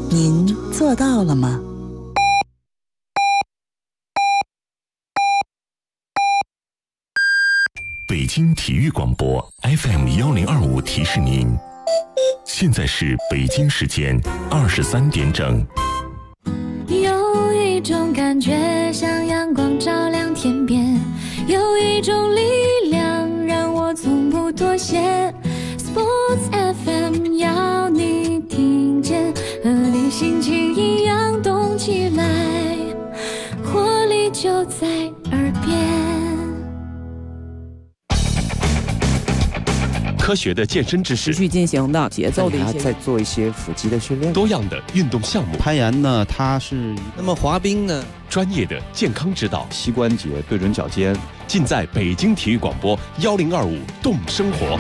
您做到了吗？ 北京体育广播 FM1025提示您，现在是北京时间23点整。 有一种感觉像阳光照亮天边，有一种力量让我从不妥协。 Sports FM 要你听见，和你心情一样动起来，活力就在耳边。 科学的健身知识， 持续进行的节奏的一些， 在做一些腹肌的训练， 多样的运动项目， 攀岩呢，它是那么滑冰呢， 专业的健康指导， 膝关节对准脚尖， 尽在北京体育广播1025动生活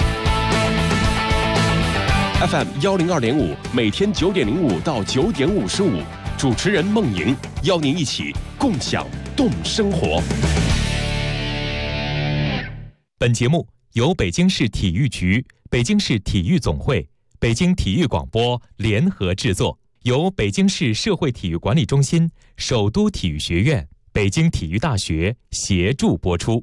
FM 102.5，每天9点05到9点55，主持人孟莹邀您一起共享动生活。 本节目由北京市体育局、北京市体育总会、北京体育广播联合制作，由北京市社会体育管理中心、首都体育学院、北京体育大学协助播出。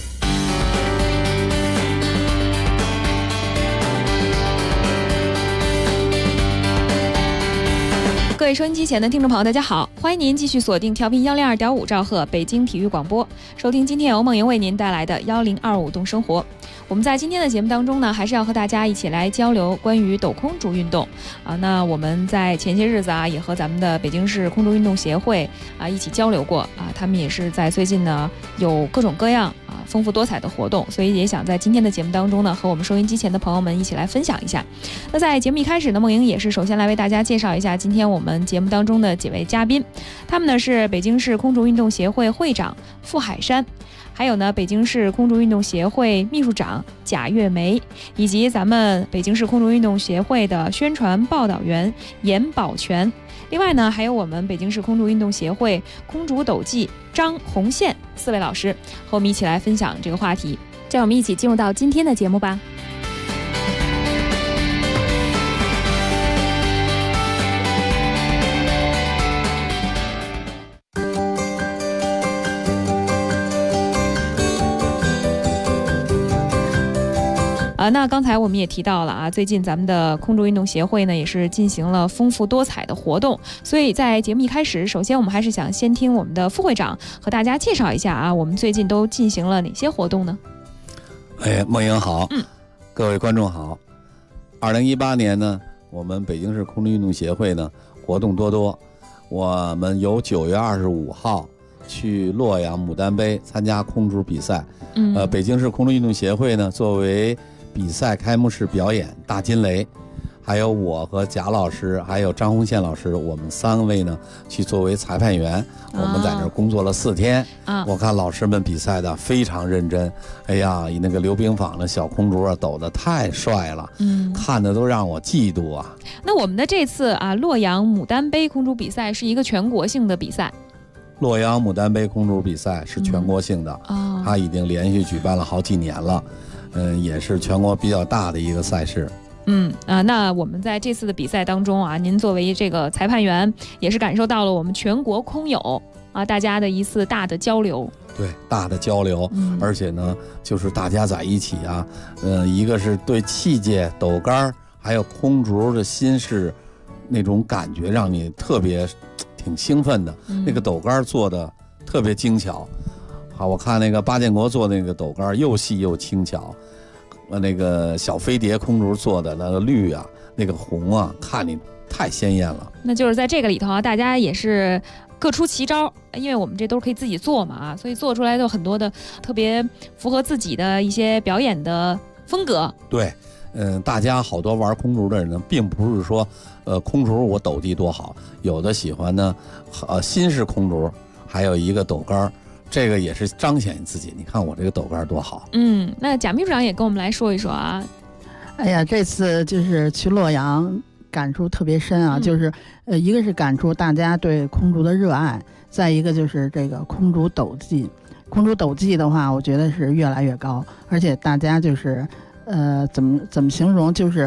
各位收音机前的听众朋友，大家好，欢迎您继续锁定调频102.5兆赫北京体育广播，收听今天由孟莹为您带来的1025动生活。我们在今天的节目当中呢，还是要和大家一起来交流关于抖空竹运动啊。那我们在前些日子啊，也和咱们的北京市空竹运动协会啊一起交流过啊，他们也是在最近呢有各种各样丰富多彩的活动，所以也想在今天的节目当中呢，和我们收音机前的朋友们一起来分享一下。那在节目一开始呢，孟莹也是首先来为大家介绍一下今天我们节目当中的几位嘉宾，他们呢是北京市空竹运动协会会长傅海山，还有呢北京市空竹运动协会秘书长贾月梅，以及咱们北京市空竹运动协会的宣传报道员严宝全。另外呢，还有我们北京市空竹运动协会空竹斗技张红线4位老师和我们一起来分享这个话题。让我们一起进入到今天的节目吧。那刚才我们也提到了啊，最近咱们的空竹运动协会呢也是进行了丰富多彩的活动，所以在节目一开始，首先我们还是想先听我们的副会长和大家介绍一下啊，我们最近都进行了哪些活动呢？ 孟莹好，各位观众好。2018年呢，我们北京市空竹运动协会呢活动多多，我们由9月25号去洛阳牡丹杯参加空竹比赛。北京市空竹运动协会呢作为比赛开幕式表演大金雷，还有我和贾老师还有张红线老师，我们3位呢去作为裁判员，我们在那儿工作了4天。我看老师们比赛的非常认真，哎呀，那个溜冰坊的小空竹啊抖得太帅了，看的都让我嫉妒啊。 那我们的这次啊洛阳牡丹杯空竹比赛是一个全国性的比赛。 洛阳牡丹杯空竹比赛是全国性的，它已经连续举办了好几年了，也是全国比较大的一个赛事。 那我们在这次的比赛当中啊，您作为这个裁判员，也是感受到了我们全国空友啊大家的一次大的交流。 对，大的交流，而且呢，就是大家在一起啊，一个是对器械、斗杆还有空竹的新式那种感觉，让你特别挺兴奋的。那个斗杆做的特别精巧，好，我看那个巴建国做那个斗杆又细又轻巧。那个小飞碟空竹做的那个绿啊，那个红啊，看你太鲜艳了。 那就是在这个里头啊，大家也是各出奇招，因为我们这都是可以自己做嘛所以做出来的很多的特别符合自己的一些表演的风格。 对，大家好多玩空竹的人呢，并不是说空竹我斗技多好，有的喜欢呢新式空竹，还有一个斗杆。这个也是彰显自己，你看我这个斗杆多好。 那贾秘书长也跟我们来说一说啊。 哎呀，这次就是去洛阳，感触特别深啊，就是一个是感触大家对空竹的热爱，再一个就是这个空竹斗技。空竹斗技的话，我觉得是越来越高，而且大家就是怎么形容，就是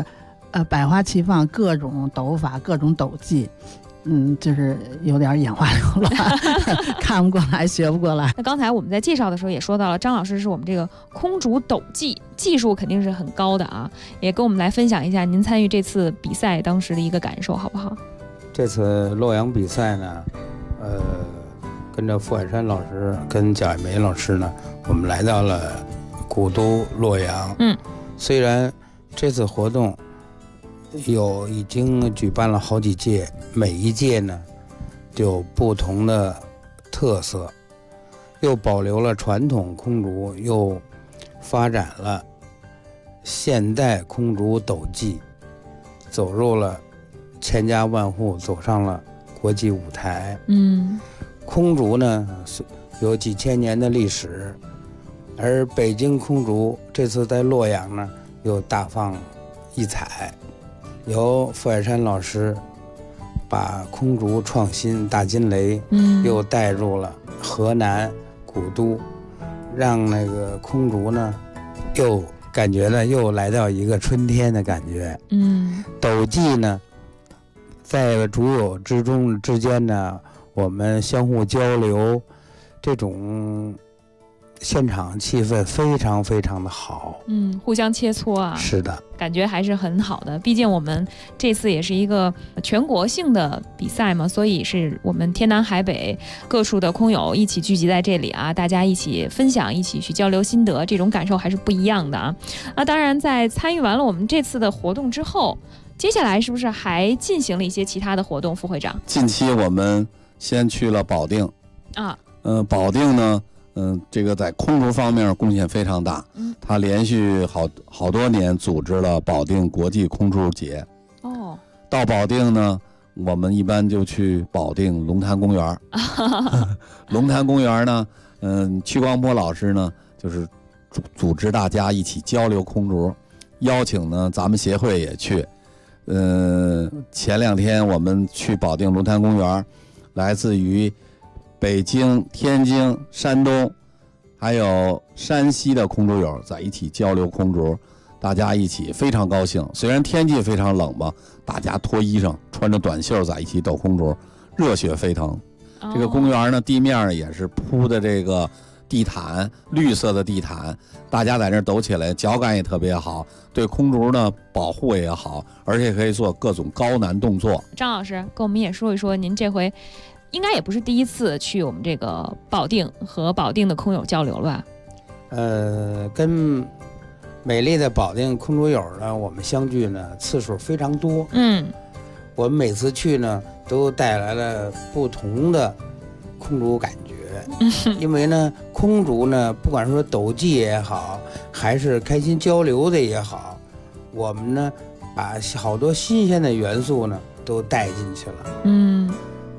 百花齐放，各种斗法，各种斗技。就是有点眼花缭乱，看不过来，学不过来。 那刚才我们在介绍的时候也说到了，张老师是我们这个空竹斗技技术肯定是很高的啊，也跟我们来分享一下您参与这次比赛当时的一个感受，好不好？ 这次洛阳比赛呢，跟着傅海山老师跟蒋爱梅老师呢，我们来到了古都洛阳。虽然这次活动已经举办了好几届，每一届呢就有不同的特色，又保留了传统空竹，又发展了现代空竹斗技，走入了千家万户，走上了国际舞台。空竹呢有几千年的历史，而北京空竹这次在洛阳呢又大放异彩。由傅海山老师把空竹创新大金雷又带入了河南古都，让那个空竹呢又感觉呢又来到一个春天的感觉。斗技呢在竹友之间呢，我们相互交流，这种现场气氛非常非常的好。 互相切磋啊， 是的， 感觉还是很好的。毕竟我们这次也是一个全国性的比赛嘛，所以是我们天南海北各处的空友一起聚集在这里啊，大家一起分享，一起去交流心得，这种感受还是不一样的啊。当然在参与完了我们这次的活动之后，接下来是不是还进行了一些其他的活动？副会长， 近期我们先去了保定啊， 保定呢这个在空竹方面贡献非常大，他连续好多年组织了保定国际空竹节。到保定呢，我们一般就去保定龙潭公园。龙潭公园呢，曲光波老师呢就是组织大家一起交流空竹，邀请呢咱们协会也去。前2天我们去保定龙潭公园，来自于北京、天津、山东还有山西的空竹友在一起交流空竹，大家一起非常高兴。虽然天气非常冷吧，大家脱衣裳穿着短袖在一起斗空竹，热血沸腾。这个公园呢，地面也是铺的这个地毯，绿色的地毯，大家在这抖起来脚感也特别好，对空竹呢保护也好，而且可以做各种高难动作。 张老师跟我们也说一说，您这回应该也不是第一次去我们这个保定和保定的空友交流了吧？ 跟美丽的保定空竹友呢，我们相聚呢次数非常多。我们每次去呢，都带来了不同的空竹感觉。因为呢，空竹呢，不管说斗技也好，还是开心交流的也好，我们呢把好多新鲜的元素呢都带进去了。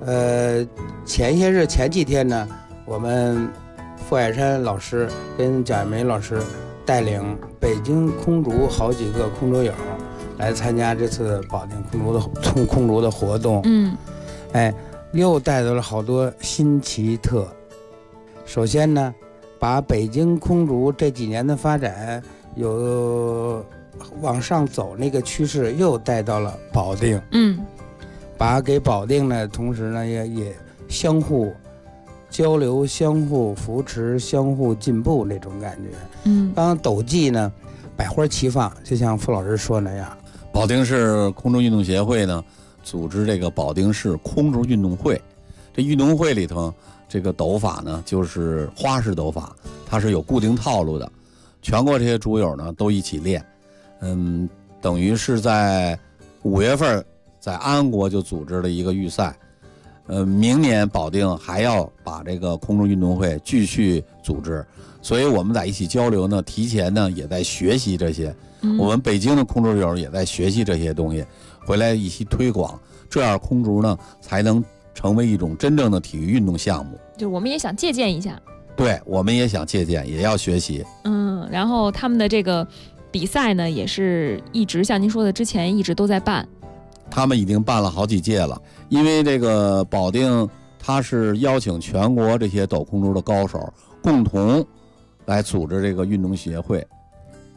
前几天呢，我们傅海山老师跟蒋爱梅老师带领北京空竹好几个空竹友来参加这次保定空竹的活动。又带到了好多新奇特。首先呢，把北京空竹这几年的发展有往上走那个趋势又带到了保定。把给保定呢，同时呢也相互交流、相互扶持、相互进步那种感觉。当斗技呢百花齐放，就像傅老师说那样。 保定市空竹运动协会呢组织这个保定市空竹运动会，这运动会里头这个斗法呢就是花式斗法，它是有固定套路的，全国这些竹友呢都一起练。等于是在5月份在安国就组织了一个预赛。明年保定还要把这个空竹运动会继续组织，所以我们在一起交流呢，提前呢也在学习这些。我们北京的空竹友也在学习这些东西，回来一起推广，这样空竹呢才能成为一种真正的体育运动项目。 就我们也想借鉴一下。 对，我们也想借鉴，也要学习。 然后他们的这个比赛呢，也是一直像您说的，之前一直都在办。 他们已经办了好几届了，因为这个保定它是邀请全国这些斗空竹的高手共同来组织这个运动协会。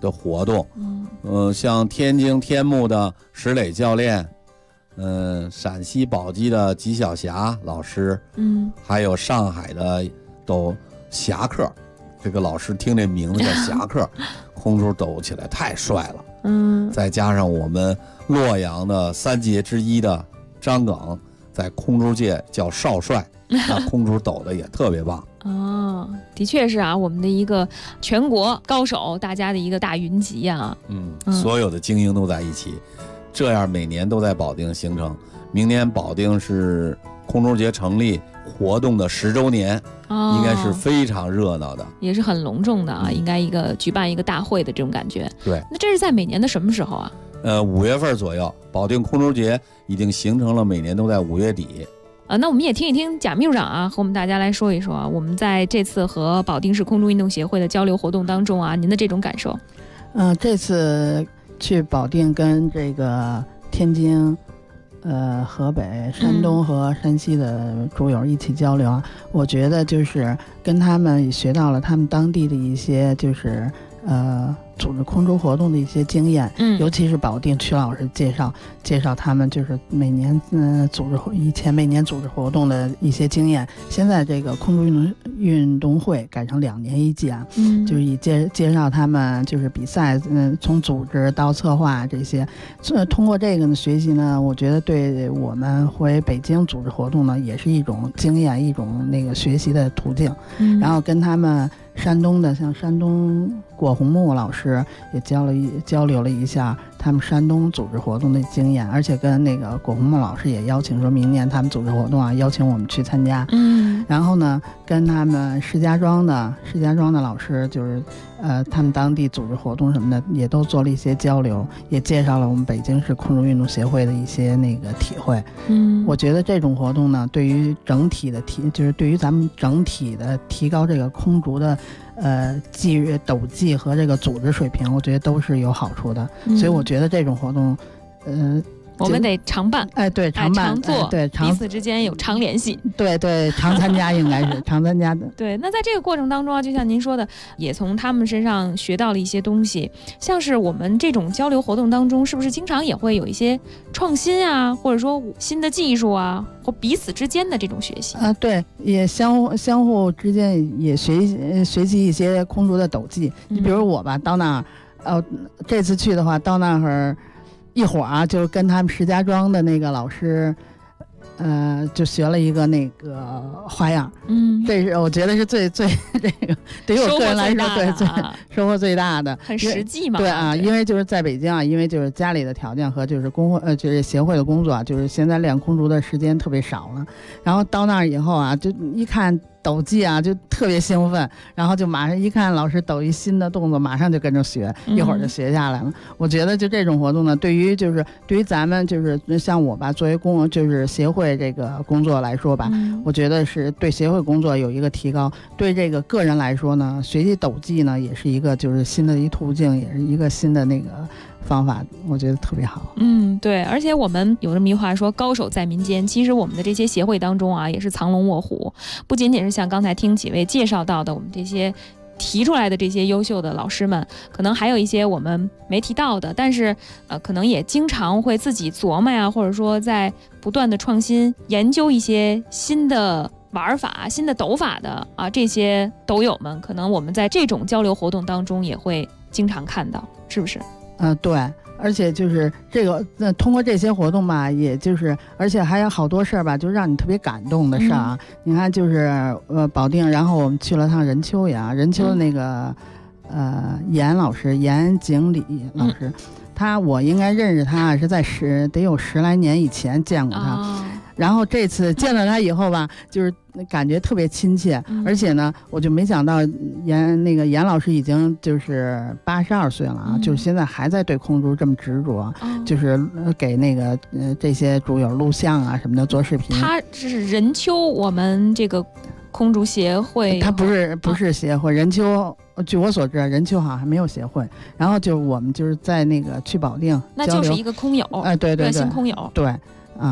的活动。像天津天目的石磊教练，陕西宝鸡的吉小霞老师，还有上海的都侠客，这个老师听这名字叫侠客，空中抖起来太帅了。再加上我们洛阳的3杰之一的张耿，在空中界叫少帅，那空中抖的也特别棒。 的确是啊，我们的一个全国高手，大家的一个大云集啊。 所有的精英都在一起，这样每年都在保定形成。明年保定是空中节成立活动的10周年，应该是非常热闹的， 也是很隆重的啊，应该举办一个大会的这种感觉。 对， 那这是在每年的什么时候啊 ？5月份左右，保定空中节已经形成了，每年都在5月底。 那我们也听一听贾秘书长啊，和我们大家来说一说啊，我们在这次和保定市空中运动协会的交流活动当中啊，您的这种感受。 这次去保定跟这个天津、河北、山东和山西的主友一起交流啊，我觉得就是跟他们也学到了他们当地的一些就是组织空中活动的一些经验，尤其是保定曲老师介绍他们就是每年以前每年组织活动的一些经验。现在这个空中运动会改成2年一届啊，就是以介绍他们就是比赛，从组织到策划这些，通过这个呢学习呢，我觉得对我们回北京组织活动呢也是一种经验，一种那个学习的途径。然后跟他们山东的像山东郭洪木老师也交流了一下他们山东组织活动的经验，而且跟那个郭洪木老师也邀请说明年他们组织活动啊，邀请我们去参加。然后呢跟他们石家庄的老师就是他们当地组织活动什么的也都做了一些交流，也介绍了我们北京市空中运动协会的一些那个体会。我觉得这种活动呢，对于整体的就是对于咱们整体的提高这个空竹的斗技和这个组织水平，我觉得都是有好处的。所以我觉得这种活动我们得常办， 对，常办， 常做， 对， 彼此之间有常联系， 对，常参加应该是常参加的。 对，那在这个过程当中啊，就像您说的，也从他们身上学到了一些东西。像是我们这种交流活动当中，是不是经常也会有一些创新啊，或者说新的技术啊，或彼此之间的这种学习对，也相互之间也学习一些空竹的斗技。你比如我吧，到那这次去的话，到那儿一会儿啊，就跟他们石家庄的那个老师，就学了一个那个花样。这是我觉得是最这个对于我个人来说，对收获最大的， 很实际嘛。 对啊，因为就是在北京啊，因为就是家里的条件和就是就是协会的工作啊，就是现在练空竹的时间特别少了。然后到那儿以后啊，就一看抖技啊，就特别兴奋，然后就马上一看老师抖一新的动作，马上就跟着学，一会儿就学下来了。我觉得就这种活动呢，对于咱们就是像我吧，作为就是协会这个工作来说吧，我觉得是对协会工作有一个提高。对这个个人来说呢，学习抖技呢，也是一个就是新的一途径，也是一个新的那个方法，我觉得特别好。 对，而且我们有这么一句话说，高手在民间。其实我们的这些协会当中啊，也是藏龙卧虎，不仅仅是像刚才听几位介绍到的我们这些提出来的这些优秀的老师们，可能还有一些我们没提到的，但是可能也经常会自己琢磨呀，或者说在不断的创新研究一些新的玩法、新的抖法的这些抖友们，可能我们在这种交流活动当中也会经常看到，是不是？ 对，而且就是这个通过这些活动吧，也就是而且还有好多事儿吧，就让你特别感动的事儿啊。你看就是保定，然后我们去了趟任丘呀，任丘的那个严老师，严景礼老师，我应该认识他是在得有10来年以前见过他。然后这次见到他以后吧，就是感觉特别亲切，而且呢，我就没想到严老师已经就是82岁了啊，就是现在还在对空竹这么执着，就是给那个这些竹友录像啊什么的做视频。 他是任丘我们这个空竹协会， 他不是协会，任丘。据我所知，任丘好像还没有协会。然后就我们就是在那个去保定， 那就是一个空友， 对， 热心空友， 对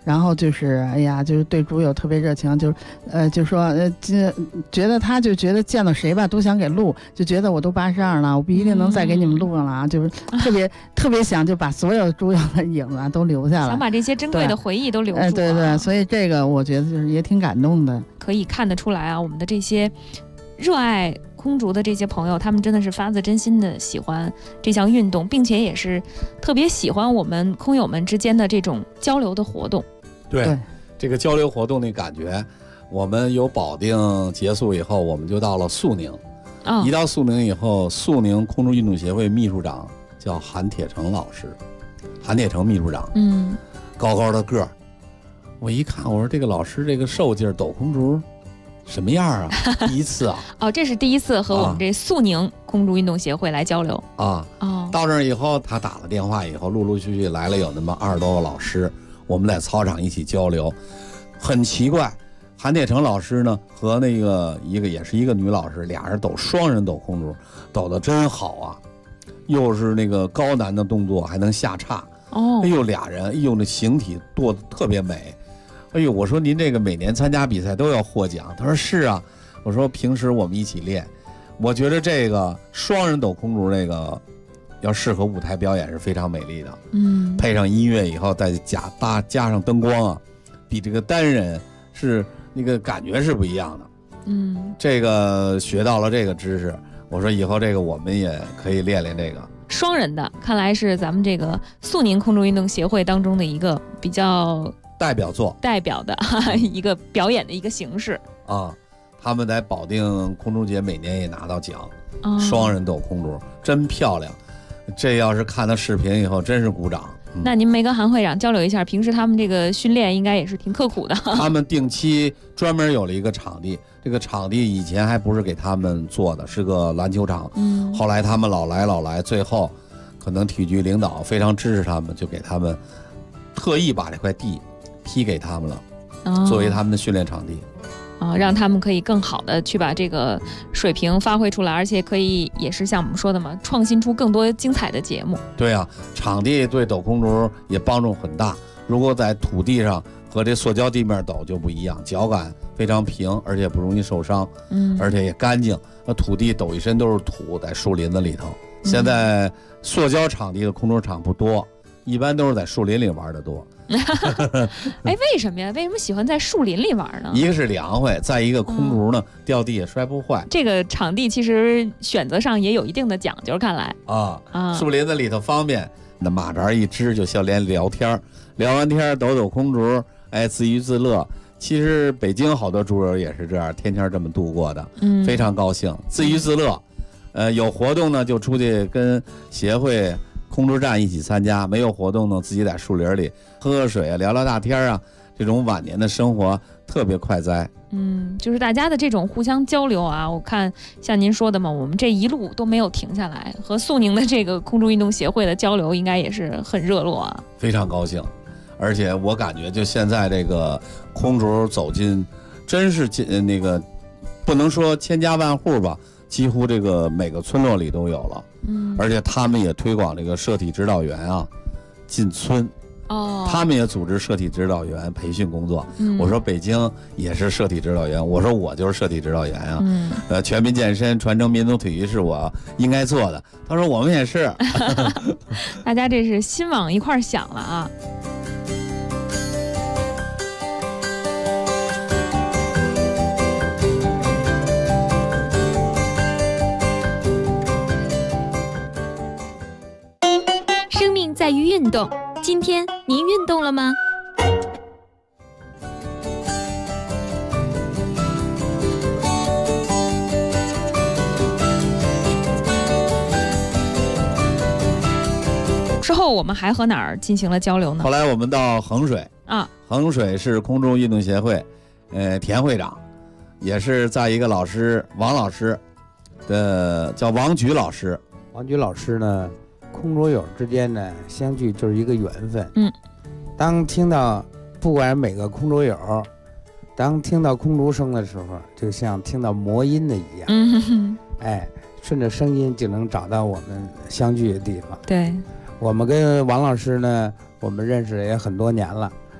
然后就是哎呀，就是对主友特别热情，就是就说觉得他就觉得见到谁吧都想给录，就觉得我都82了，我不一定能再给你们录上了啊，就是特别想就把所有主友的影子都留下来， 想把这些珍贵的回忆都留住。 对对，所以这个我觉得就是也挺感动的， 可以看得出来啊，我们的这些热爱空竹的这些朋友，他们真的是发自真心的喜欢这项运动，并且也是特别喜欢我们空友们之间的这种交流的活动。 对，这个交流活动的感觉，我们由保定结束以后，我们就到了肃宁。一到肃宁以后，肃宁空竹运动协会秘书长叫韩铁成老师，韩铁成秘书长，高高的个儿。我一看，我说这个老师这个瘦劲儿，抖空竹什么样啊？第一次啊！ 这是第一次和我们这肃宁空竹运动协会来交流啊。到这儿以后，他打了电话以后，陆陆续续来了有那么20多个老师，我们在操场一起交流。很奇怪，韩铁成老师呢和那个也是一个女老师，俩人双人抖空竹，抖得真好啊！又是那个高难的动作，还能下叉。哎呦，俩人，哎呦，那形体做得特别美。哎呦，我说您这个每年参加比赛都要获奖。他说是啊。我说平时我们一起练。我觉得这个双人抖空竹这个要适合舞台表演是非常美丽的。配上音乐以后再加上灯光啊，比这个单人是那个感觉是不一样的。这个学到了这个知识，我说以后这个我们也可以练练这个双人的，看来是咱们这个肃宁空竹运动协会当中的一个比较代表的一个表演的一个形式啊。他们在保定空竹节每年也拿到奖，双人抖空竹真漂亮。这要是看到视频以后，真是鼓掌。 那您没跟韩会长交流一下，平时他们这个训练应该也是挺刻苦的。 他们定期专门有了一个场地，这个场地以前还不是给他们做的，是个篮球场。后来他们老来，最后可能体育局领导非常支持他们，就给他们特意把这块地批给他们了，作为他们的训练场地。 让他们可以更好的去把这个水平发挥出来，而且可以也是像我们说的嘛，创新出更多精彩的节目。 对啊，场地对抖空竹也帮助很大。如果在土地上和这塑胶地面抖就不一样，脚感非常平，而且不容易受伤，而且也干净。那土地抖一身都是土，在树林子里头。现在塑胶场地的空竹场不多，一般都是在树林里玩的多。 为什么呀？为什么喜欢在树林里玩呢？ 一个是凉快，再一个空竹呢，掉地也摔不坏。 这个场地其实选择上也有一定的讲究，看来树林子里头方便，那马扎一支就像连聊天，聊完天抖空竹，自娱自乐。其实北京好多竹友也是这样，天天这么度过的，非常高兴，自娱自乐。有活动呢就出去跟协会空竹站一起参加，没有活动呢自己在树林里喝水啊，聊聊大天啊，这种晚年的生活特别快哉。 就是大家的这种互相交流啊，我看像您说的嘛，我们这一路都没有停下来，和肃宁的这个空竹运动协会的交流应该也是很热络啊， 非常高兴。而且我感觉就现在这个空竹走进，真是那个不能说千家万户吧，几乎这个每个村落里都有了。而且他们也推广这个社体指导员啊进村。他们也组织社体指导员培训工作。我说北京也是社体指导员，我说我就是社体指导员啊。全民健身、传承民族体育是我应该做的。他说我们也是。 大家这是心往一块想了啊。 生命在于运动。今天您运动了吗？ 之后我们还和哪儿进行了交流呢？ 后来我们到衡水啊，衡水是空中运动协会，田会长，也是在一个老师王老师的叫王菊老师。 王菊老师呢，空竹友之间呢相聚就是一个缘分。当听到不管每个空竹友，当听到空竹声的时候，就像听到魔音的一样。顺着声音就能找到我们相聚的地方。 对， 我们跟王老师呢，我们认识也很多年了。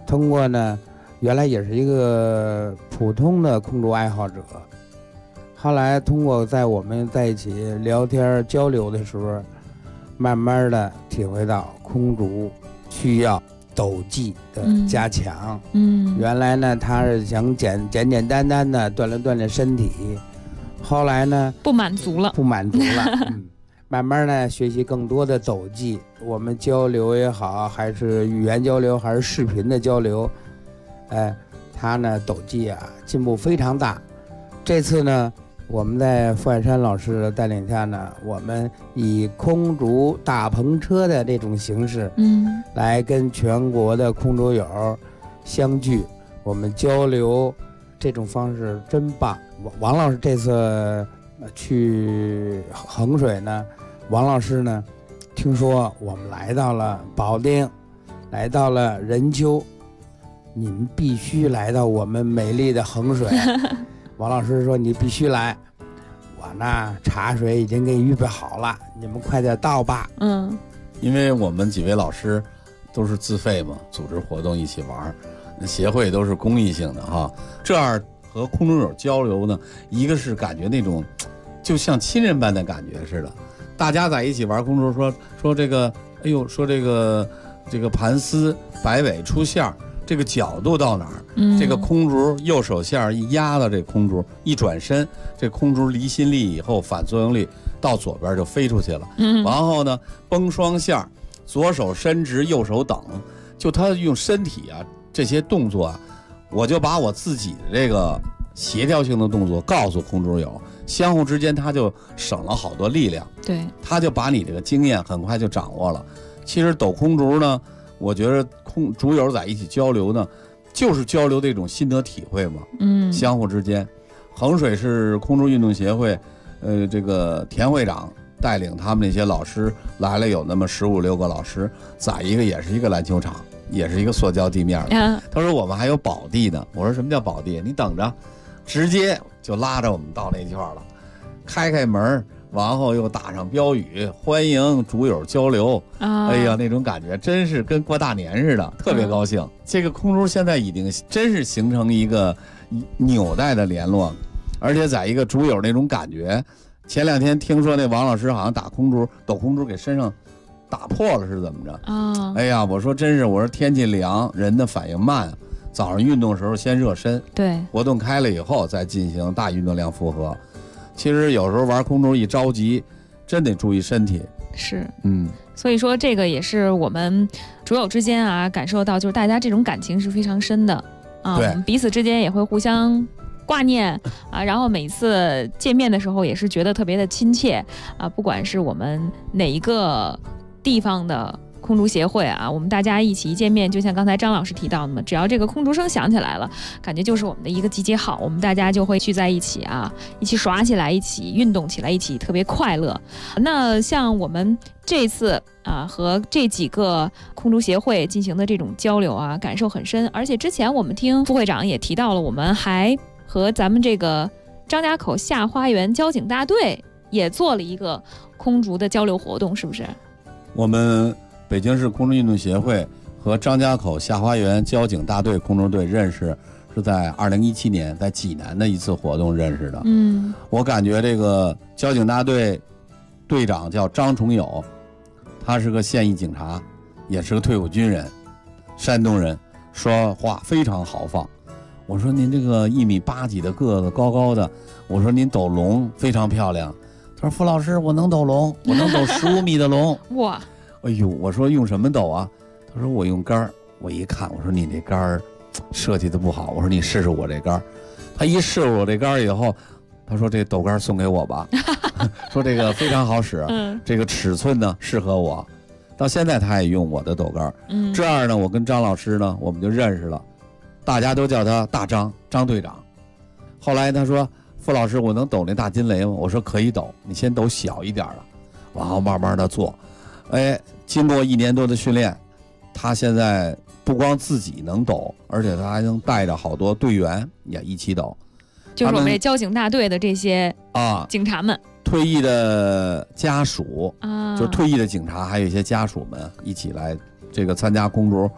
通过呢，原来也是一个普通的空竹爱好者，后来通过在我们在一起聊天交流的时候，慢慢的体会到空竹需要斗技的加强。原来呢他是想简单单的锻炼身体，后来呢不满足了，慢慢呢学习更多的斗技，我们交流也好，还是语言交流，还是视频的交流，他呢斗技啊进步非常大。这次呢我们在傅海山老师的带领下呢，我们以空竹大篷车的这种形式，来跟全国的空竹友相聚，我们交流，这种方式真棒。王老师这次去衡水呢，王老师呢听说我们来到了保定，来到了任丘，你们必须来到我们美丽的衡水。王老师说你必须来，我呢茶水已经给你预备好了，你们快点到吧。 因为我们几位老师都是自费嘛，组织活动一起玩，协会都是公益性的哈。这样和空中友交流呢，一个是感觉那种就像亲人般的感觉似的，大家在一起玩空中，说这个，哎呦，说这个盘丝摆尾出线，这个角度到哪儿？这个空竹右手线一压到这空竹，一转身，这空竹离心力以后反作用力到左边就飞出去了。然后呢，绷双线，左手伸直，右手等，就他用身体啊这些动作啊，我就把我自己的这个协调性的动作告诉空竹友，相互之间他就省了好多力量。 对， 他就把你这个经验很快就掌握了。其实抖空竹呢，我觉得竹友在一起交流呢，就是交流这种心得体会嘛。相互之间，衡水市空竹运动协会，这个田会长带领他们那些老师来了，有那么15、16个老师，在也是一个篮球场，也是一个塑胶地面的。他说我们还有宝地呢。我说什么叫宝地？你等着，直接就拉着我们到那圈了，开门，然后又打上标语，欢迎竹友交流。哎呀，那种感觉真是跟过大年似的，特别高兴。这个空竹现在已经真是形成一个纽带的联络，而且在一个竹友那种感觉。前2天听说那王老师好像抖空竹给身上打破了是怎么着？哎呀，我说真是，我说天气凉，人的反应慢，早上运动的时候先热身， 对， 活动开了以后再进行大运动量负荷。其实有时候玩空竹一着急，真得注意身体。 是，所以说这个也是我们竹友之间啊感受到，就是大家这种感情是非常深的啊，我们彼此之间也会互相挂念啊，然后每次见面的时候也是觉得特别的亲切啊，不管是我们哪一个地方的空竹协会啊，我们大家一起一见面，就像刚才张老师提到的嘛，只要这个空竹声响起来了，感觉就是我们的一个集结号，我们大家就会聚在一起啊，一起耍起来，一起运动起来，一起特别快乐。那像我们这次啊和这几个空竹协会进行的这种交流啊，感受很深。而且之前我们听副会长也提到了，我们还和咱们这个张家口下花园交警大队也做了一个空竹的交流活动，是不是？ 我们北京市空竹运动协会和张家口下花园交警大队空竹队认识是在2017年在济南的一次活动认识的。我感觉这个交警大队队长叫张崇友，他是个现役警察，也是个退伍军人，山东人，说话非常豪放。我说您这个1.8米几的个子，高高的，我说您抖龙非常漂亮。他说傅老师，我能抖龙，我能抖15米的龙。 哇！ 哎呦，我说用什么抖啊？他说我用杆儿。我一看，我说你这杆儿设计的不好，我说你试试我这杆儿。他一试我这杆儿以后，他说这抖杆送给我吧，说这个非常好使，这个尺寸呢适合我。到现在他也用我的抖杆。这样呢，我跟张老师呢我们就认识了，大家都叫他大张，张队长。后来他说傅老师，我能抖那大金雷吗？我说可以抖，你先抖小一点的，然后慢慢的做。经过1年多的训练，他现在不光自己能抖，而且他还能带着好多队员也一起抖。 就是我们这交警大队的这些警察们， 退役的家属就是退役的警察，还有一些家属们一起来这个参加空竹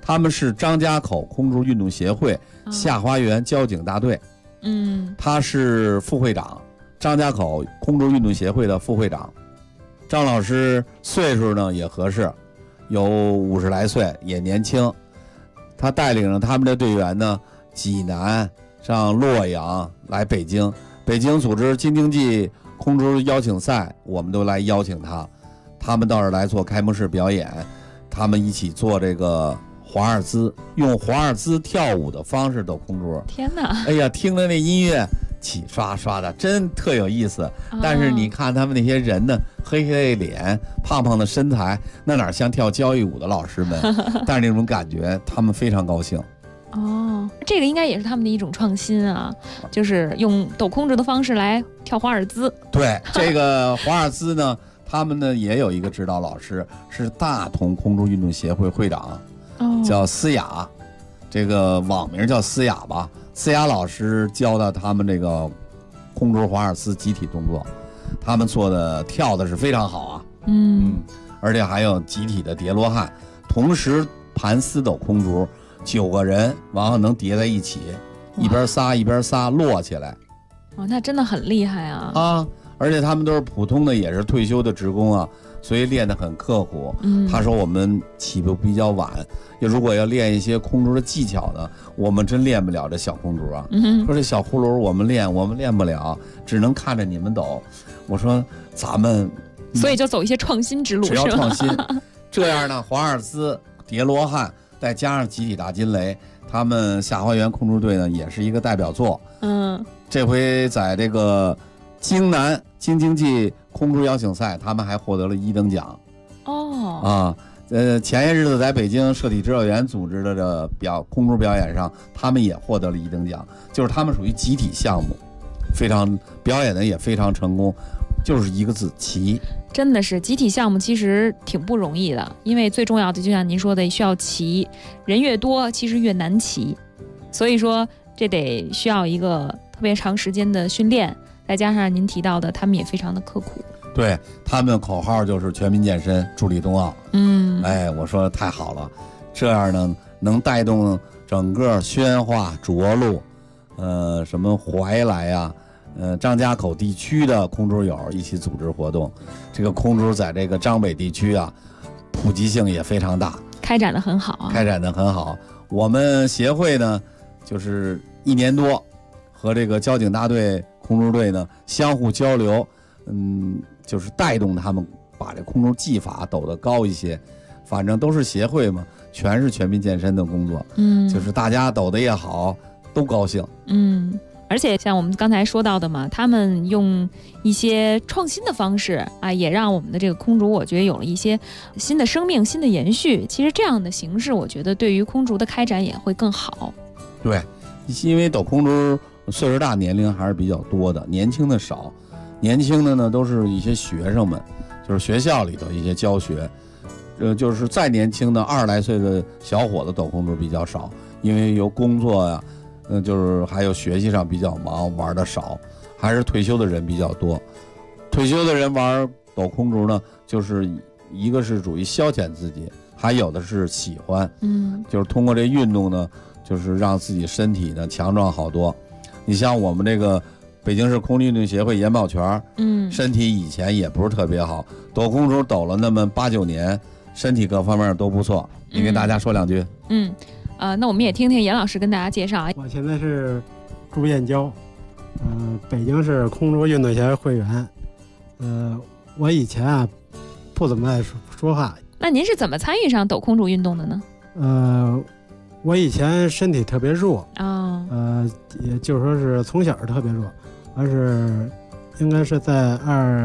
他们是张家口空竹运动协会下花园交警大队，他是副会长，张家口空竹运动协会的副会长。张老师岁数呢也合适，有50来岁，也年轻。他带领着他们的队员呢，济南上洛阳来北京，北京组织京津冀空竹邀请赛，我们都来邀请他们到这儿来做开幕式表演，他们一起做这个华尔兹，用华尔兹跳舞的方式抖空竹。 天哪！ 哎呀，听着那音乐起刷刷的，真特有意思。但是你看他们那些人呢，黑黑的脸，胖胖的身材，那哪像跳交谊舞的老师们？但是那种感觉，他们非常高兴。 这个应该也是他们的一种创新啊，就是用抖空竹的方式来跳华尔兹。 对，这个华尔兹呢，他们呢也有一个指导老师，是大同空竹运动协会会长，叫思雅，这个网名叫思雅吧。思雅老师教的他们这个空竹华尔兹集体动作，他们跳的是非常好啊。而且还有集体的叠罗汉，同时盘丝抖空竹，9个人然后能叠在一起，一边撒摞起来。 那真的很厉害啊！ 而且他们都是普通的，也是退休的职工啊，所以练得很刻苦。他说我们起步比较晚，如果要练一些空竹的技巧呢，我们真练不了这小空竹啊。说这小葫芦我们练不了，只能看着你们抖。我说咱们， 所以就走一些创新之路， 只要创新。这样呢，华尔兹、叠罗汉，再加上集体大金雷，他们下花园空竹队呢也是一个代表作。这回在这个京南京津冀空竹邀请赛，他们还获得了1等奖。前些日子在北京社体指导员组织的空竹表演上，他们也获得了1等奖，就是他们属于集体项目，表演的也非常成功，就是一个字齐。 真的是集体项目其实挺不容易的，因为最重要的就像您说的，需要齐，人越多其实越难齐，所以说这得需要一个特别长时间的训练，再加上您提到的他们也非常的刻苦。 对，他们的口号就是全民健身，助力冬奥。我说太好了，这样呢能带动整个宣化、涿鹿，什么怀来呀，张家口地区的空竹友一起组织活动。这个空竹在这个张北地区啊，普及性也非常大， 开展得很好。 我们协会呢，就是1年多，和这个交警大队、空竹队呢相互交流，就是带动他们把这空竹技法抖得高一些。反正都是协会嘛，全是全民健身的工作，就是大家抖得也好，都高兴。 而且像我们刚才说到的嘛，他们用一些创新的方式啊，也让我们的这个空竹，我觉得有了一些新的生命、新的延续。其实这样的形式，我觉得对于空竹的开展也会更好。 对，因为抖空竹岁数大年龄还是比较多的，年轻的少。年轻的呢都是一些学生们，就是学校里头一些教学。就是再年轻的20来岁的小伙子抖空竹比较少，因为由工作呀，就是还有学习上比较忙，玩的少，还是退休的人比较多。退休的人玩抖空竹呢，就是一个是属于消遣自己，还有的是喜欢，就是通过这运动呢，就是让自己身体呢强壮好多。你像我们这个北京市空竹运动协会严宝全，身体以前也不是特别好，抖空竹抖了那么8、9年。身体各方面都不错，你跟大家说2句。 那我们也听听严老师跟大家介绍。 我现在是朱艳娇，北京市空竹运动协会会员。我以前啊不怎么爱说话。 那您是怎么参与上抖空竹运动的呢？ 我以前身体特别弱也就是说是从小特别弱，而是应该是在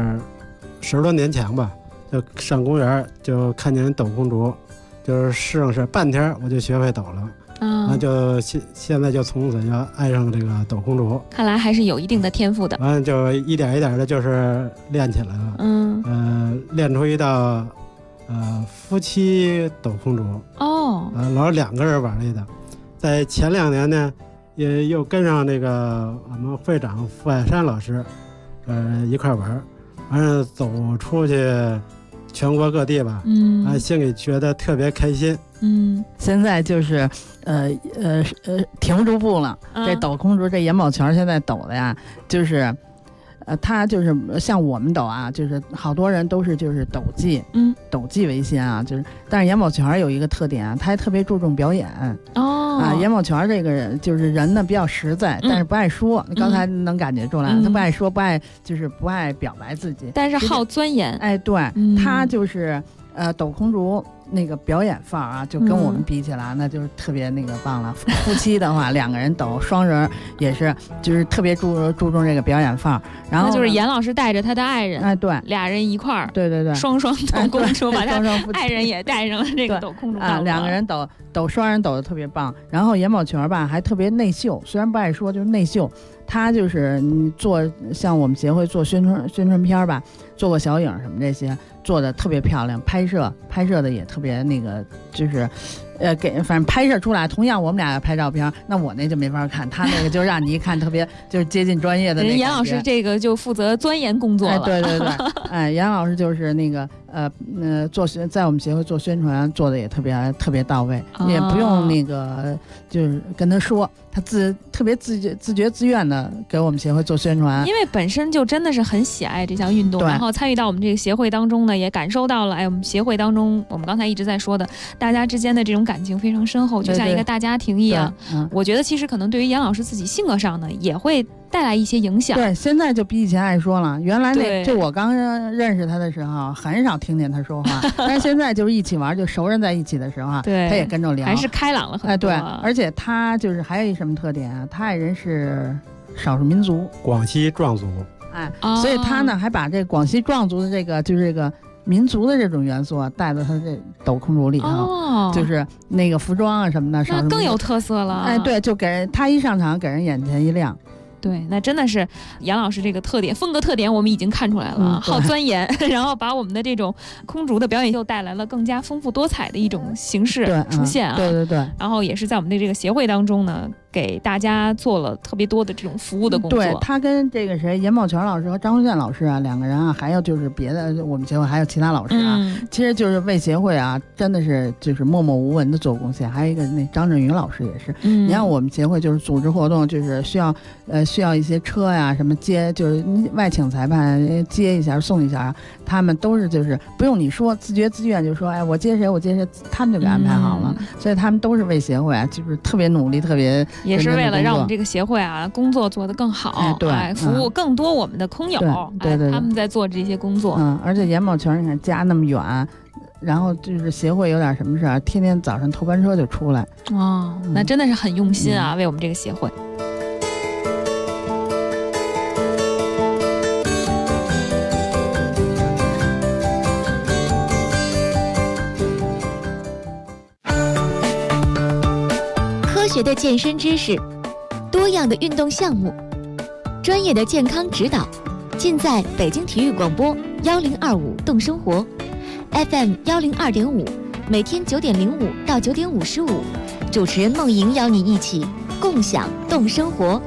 10多年前吧。就上公园就看见人抖空竹，就是试上是半天我就学会抖了，那就现在就从此就爱上这个抖空竹。 看来还是有一定的天赋的。 完了就一点一点的，就是练起来了。练出一道夫妻抖空竹。老是2个人玩来的。在前2年呢，也又跟上那个我们会长傅海山老师，一块玩。完了走出去全国各地吧，心里觉得特别开心。 现在就是停不住步了。这抖空竹，这眼保全现在抖的呀，就是他就是像我们抖啊，就是好多人都是就是抖技，抖技为先啊，就是但是眼保全有一个特点啊，他还特别注重表演眼保全这个人就是人呢比较实在，但是不爱说，刚才能感觉出来，他不爱说，不爱表白自己， 但是好钻研。 哎，对，他就是抖空竹那个表演范儿啊，就跟我们比起来，那就是特别那个棒了。夫妻的话，2个人抖，双人也是，就是特别注重这个表演范儿。然后就是严老师带着他的爱人， 哎，对 ，2人一块儿， 对， 双抖空竹，把他爱人也带上了这个抖空竹啊 ，2个人抖，双人抖的特别棒。然后眼保全吧还特别内秀，虽然不爱说，就是内秀。他就是你像我们协会做宣传片吧，做过小影什么这些，做的特别漂亮，拍摄的也特别那个，就是反正拍摄出来，同样我们俩拍照片，那我那就没法看，他那个就让你一看特别就是接近专业的那个。 严老师这个就负责钻研工作了。 对，严老师就是那个在我们协会做宣传做的也特别到位，也不用那个就是跟他说，他特别自觉自愿的给我们协会做宣传， 因为本身就真的是很喜爱这项运动，然后参与到我们这个协会当中呢，也感受到了我们协会当中我们刚才一直在说的大家之间的这种感情非常深厚，就像一个大家庭一样。我觉得其实可能对于严老师自己性格上呢，也会带来一些影响。 对，现在就比以前爱说了。原来就我刚认识他的时候，很少听见他说话，但是现在就是一起玩，就熟人在一起的时候他也跟着聊， 还是开朗了很多。 对，而且他就是还有一什么特点啊？他爱人是少数民族， 广西壮族。 所以他呢还把这广西壮族的这个民族的这种元素啊，带到他这抖空竹里头，就是那个服装啊什么的， 那更有特色了。 哎，对，就给人他一上场给人眼前一亮。 对，那真的是严老师这个风格特点我们已经看出来了，好钻研，然后把我们的这种空竹的表演秀带来了更加丰富多彩的一种形式出现啊。 对， 然后也是在我们的这个协会当中呢，给大家做了特别多的这种服务的工作。 对，他跟这个严保全老师和张慧建老师啊2个人啊，还有就是别的我们协会还有其他老师啊，其实就是为协会啊真的是就是默默无闻的做贡献。还有一个那张振宇老师也是，你看我们协会就是组织活动，就是需要一些车呀什么接，就是外请裁判接一下送一下，他们都是就是不用你说，自觉自愿就说我接谁，他们就给安排好了。所以他们都是为协会啊，就是特别努力，特别也是为了让我们这个协会啊工作做得更好， 对， 服务更多我们的空友， 对， 他们在做这些工作。 而且严保全你看家那么远，然后就是协会有点什么事儿，天天早上头班车就出来。 那真的是很用心啊，为我们这个协会。 科学的健身知识，多样的运动项目，专业的健康指导，尽在北京体育广播1025动生活 FM 102.5，每天9点05到9点55，主持人梦莹邀你一起共享动生活。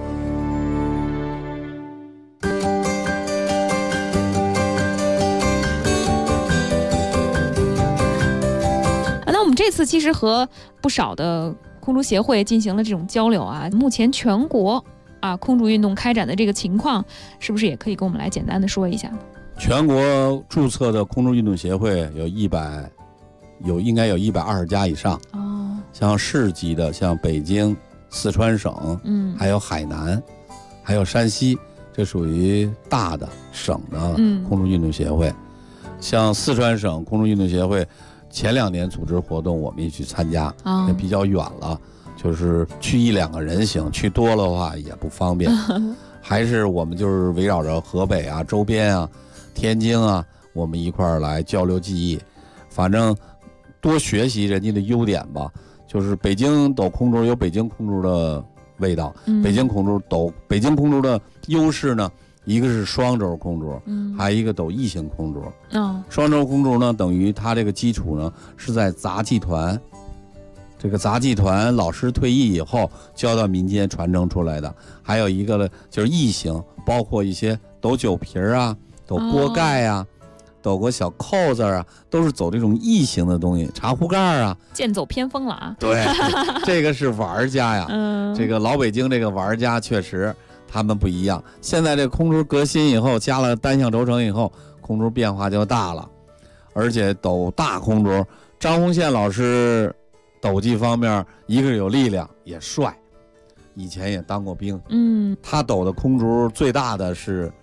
那我们这次其实和不少的空竹协会进行了这种交流啊，目前全国空竹运动开展的这个情况，是不是也可以跟我们来简单的说一下呢？ 全国注册的空竹运动协会应该有120家以上。像市级的，像北京、四川省，还有海南，还有山西，这属于大的省的空竹运动协会。像四川省空竹运动协会前2年组织活动，我们也去参加，也比较远了，就是去1-2个人行，去多了的话也不方便。还是我们就是围绕着河北啊、周边啊、天津啊，我们一块儿来交流技艺，反正多学习人家的优点吧。就是北京抖空竹有北京空竹的味道，北京空竹的优势呢，一个是双轴空竹，还有一个抖异形空竹。双轴空竹呢，等于它这个基础呢是在杂技团，这个杂技团老师退役以后教到民间传承出来的。还有一个呢就是异形，包括一些抖酒瓶啊、抖锅盖啊、 抖个小扣子啊，都是走这种异形的东西，茶壶盖啊， 剑走偏锋了啊。 对，这个是玩家呀。这个老北京这个玩家确实他们不一样。现在这空竹革新以后，加了单向轴承以后，空竹变化就大了，而且抖大空竹，张红宪老师抖技方面，一个有力量也帅，以前也当过兵。他抖的空竹最大的是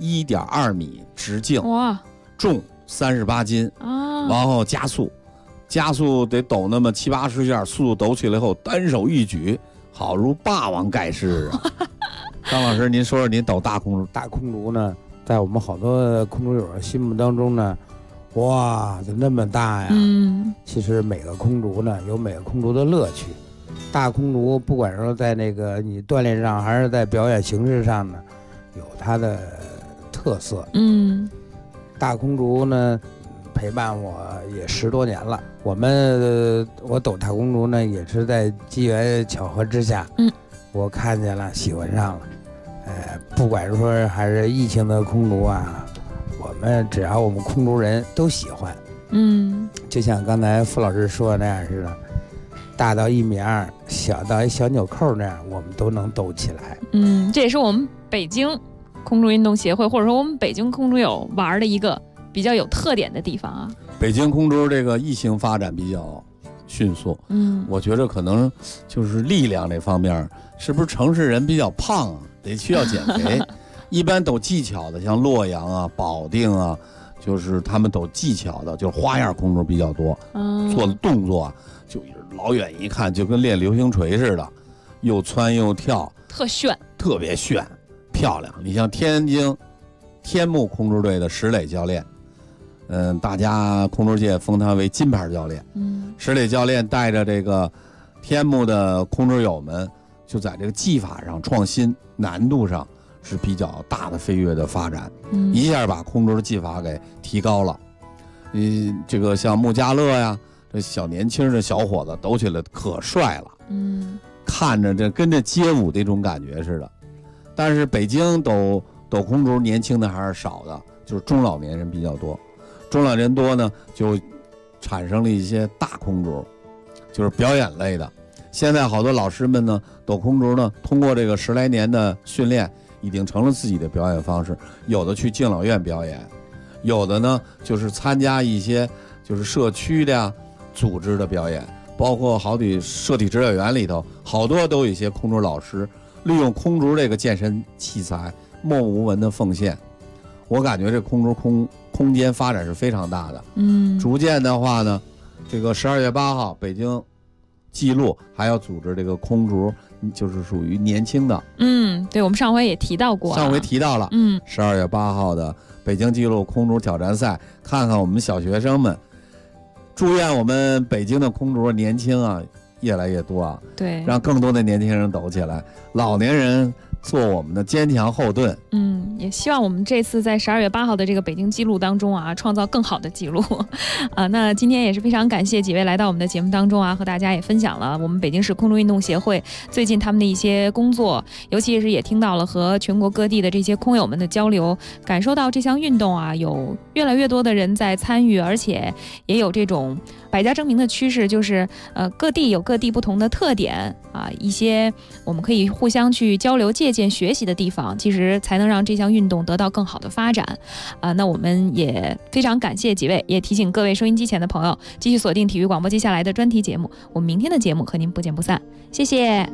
1.2米直径， 哇， 重38斤啊，然后加速得抖那么70-80下，速度抖起来后单手一举，好如霸王盖世啊！张老师，您说说您抖大空竹？ 大空竹呢，在我们好多空竹友心目当中呢，哇，就那么大呀！其实每个空竹呢有每个空竹的乐趣。大空竹不管说在那个你锻炼上，还是在表演形式上呢，有它的特色。大空竹呢陪伴我也10多年了。我抖大空竹呢，也是在机缘巧合之下，我看见了，喜欢上了。不管说还是异性的空竹啊，只要我们空竹人都喜欢。就像刚才傅老师说的那样似的，大到1.2米，小到一小纽扣那样，我们都能抖起来。 这也是我们北京空竹运动协会，或者说我们北京空竹友玩的一个比较有特点的地方啊。 北京空竹这个异性发展比较迅速，我觉得可能就是力量这方面，是不是城市人比较胖啊，得需要减肥？一般抖技巧的，像洛阳啊、保定啊，就是他们抖技巧的，就是花样空竹比较多，做的动作啊，就老远一看就跟练流星锤似的，又窜又跳， 特炫， 特别炫，漂亮。你像天津天目空竹队的石磊教练，大家空竹界封他为金牌教练。石磊教练带着这个天目的空竹友们，就在这个技法上创新，难度上是比较大的飞跃的发展，一下把空竹的技法给提高了。这个像穆家乐呀，这小年轻的小伙子抖起来可帅了，看着这跟这街舞这种感觉似的。但是北京抖空竹年轻的还是少的，就是中老年人比较多。中老年人多呢，就产生了一些大空竹，就是表演类的。现在好多老师们呢，抖空竹呢，通过这个10来年的训练，已经成了自己的表演方式。有的去敬老院表演，有的呢就是参加一些就是社区的呀组织的表演，包括好比社体指导员里头，好多都有一些空竹老师利用空竹这个健身器材默默无闻的奉献。我感觉这空竹空间发展是非常大的。逐渐的话呢，这个12月8号北京记录还要组织这个空竹，就是属于年轻的。 对，我们上回也提到过， 上回提到了。12月8号的北京记录空竹挑战赛，看看我们小学生们。祝愿我们北京的空竹年轻啊越来越多啊， 对， 让更多的年轻人抖起来，老年人做我们的坚强后盾。 也希望我们这次在12月8号的这个北京记录当中啊，创造更好的记录那今天也是非常感谢几位来到我们的节目当中啊，和大家也分享了我们北京市空竹运动协会最近他们的一些工作，尤其是也听到了和全国各地的这些空友们的交流，感受到这项运动啊，有越来越多的人在参与，而且也有这种百家争鸣的趋势，就是各地有各地不同的特点啊，一些我们可以互相去交流借鉴学习的地方，其实才能让这项运动得到更好的发展那我们也非常感谢几位，也提醒各位收音机前的朋友继续锁定体育广播接下来的专题节目，我们明天的节目和您不见不散，谢谢。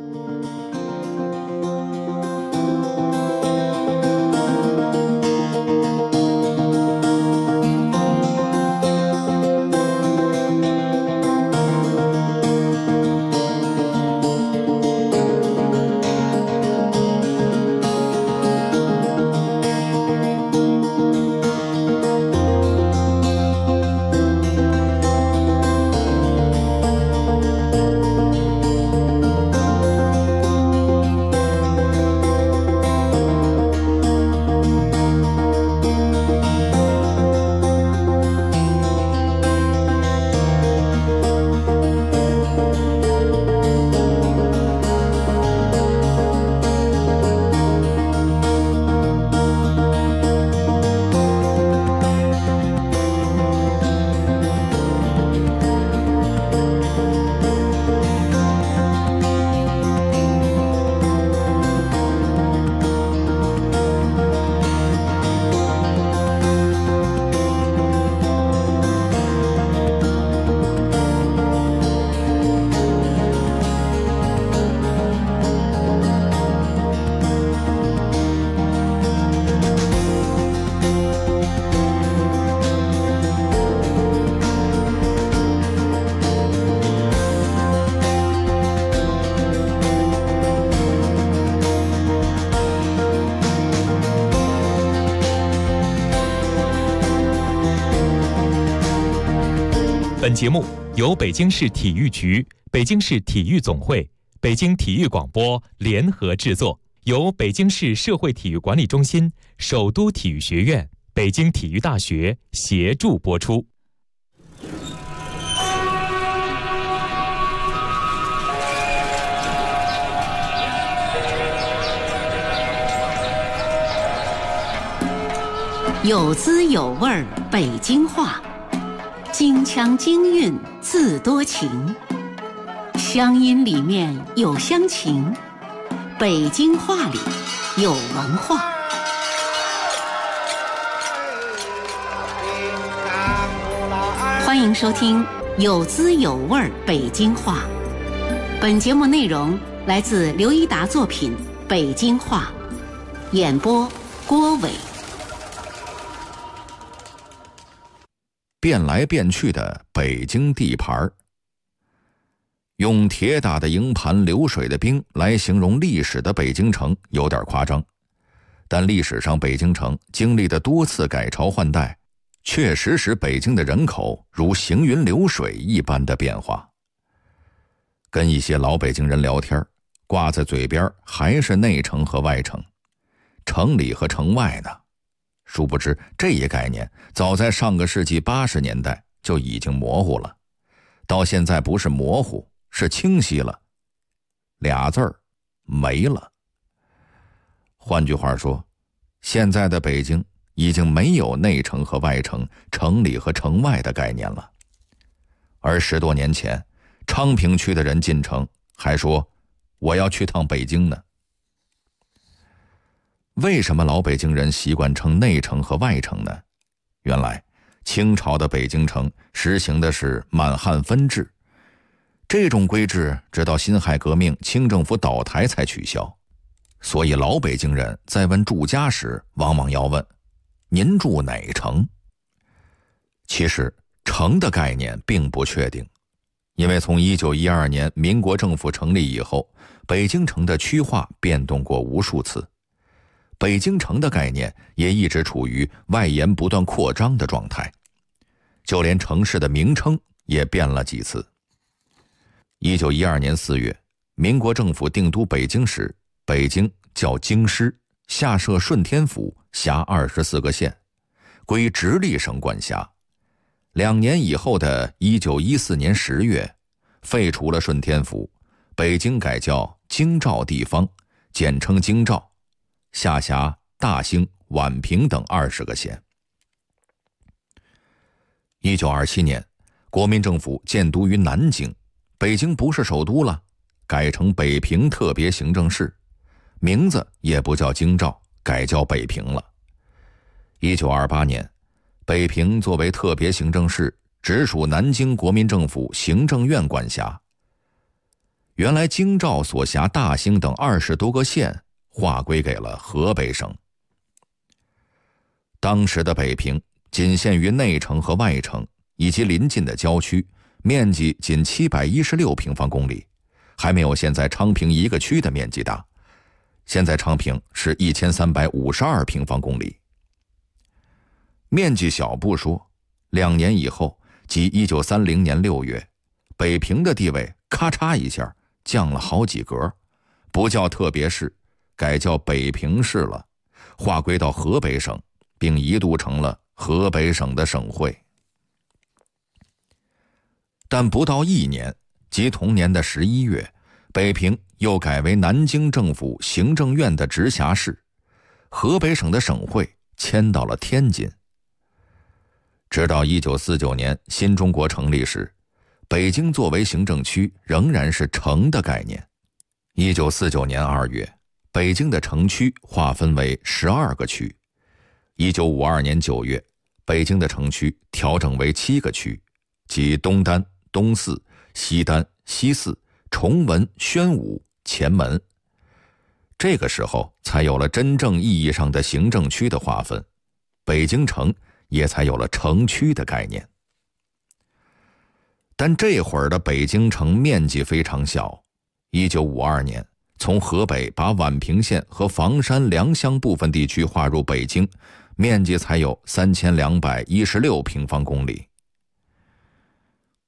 本节目由北京市体育局、北京市体育总会、北京体育广播联合制作，由北京市社会体育管理中心、首都体育学院、北京体育大学协助播出。 有滋有味儿北京话，京腔京韵自多情，乡音里面有乡情，北京话里有文化。欢迎收听有滋有味儿北京话。本节目内容来自刘一达作品《北京话》，演播郭伟。 变来变去的北京地盘，用铁打的营盘流水的兵来形容历史的北京城有点夸张，但历史上北京城经历的多次改朝换代，确实使北京的人口如行云流水一般的变化。跟一些老北京人聊天，挂在嘴边还是内城和外城，城里和城外呢。殊不知这一概念早在上个世纪80年代就已经模糊了，到现在不是模糊，是清晰了，俩字儿没了。换句话说，现在的北京已经没有内城和外城、城里和城外的概念了。而10多年前，昌平区的人进城还说我要去趟北京呢。为什么老北京人习惯称内城和外城呢？原来清朝的北京城实行的是满汉分治，这种规制直到辛亥革命清政府倒台才取消。所以老北京人在问住家时往往要问您住哪城。其实城的概念并不确定，因为从1912年民国政府成立以后，北京城的区划变动过无数次，北京城的概念也一直处于外延不断扩张的状态，就连城市的名称也变了几次。1912年4月，民国政府定都北京时，北京叫京师，下设顺天府，辖24个县，归直隶省管辖。2年以后的1914年10月，废除了顺天府，北京改叫京兆地方，简称京兆，下辖大兴、宛平等20个县。1927年，国民政府建都于南京，北京不是首都了，改成北平特别行政市，名字也不叫京兆，改叫北平了。1928年，北平作为特别行政市，直属南京国民政府行政院管辖。原来京兆所辖大兴等20多个县划归给了河北省。当时的北平仅限于内城和外城以及邻近的郊区，面积仅716平方公里，还没有现在昌平一个区的面积大。现在昌平是1352平方公里。面积小不说，2年以后，即1930年6月，北平的地位咔嚓一下降了好几格，不叫特别市，改叫北平市了，划归到河北省，并一度成了河北省的省会。但不到1年，即同年的11月，北平又改为南京政府行政院的直辖市，河北省的省会迁到了天津。直到1949年新中国成立时，北京作为行政区仍然是城的概念。1949年2月，北京的城区划分为12个区。1952年9月，北京的城区调整为7个区，即东单、东四、西单、西四、崇文、宣武、前门。这个时候才有了真正意义上的行政区的划分，北京城也才有了城区的概念。但这会儿的北京城面积非常小。1952年，从河北把宛平县和房山、良乡部分地区划入北京，面积才有3216平方公里。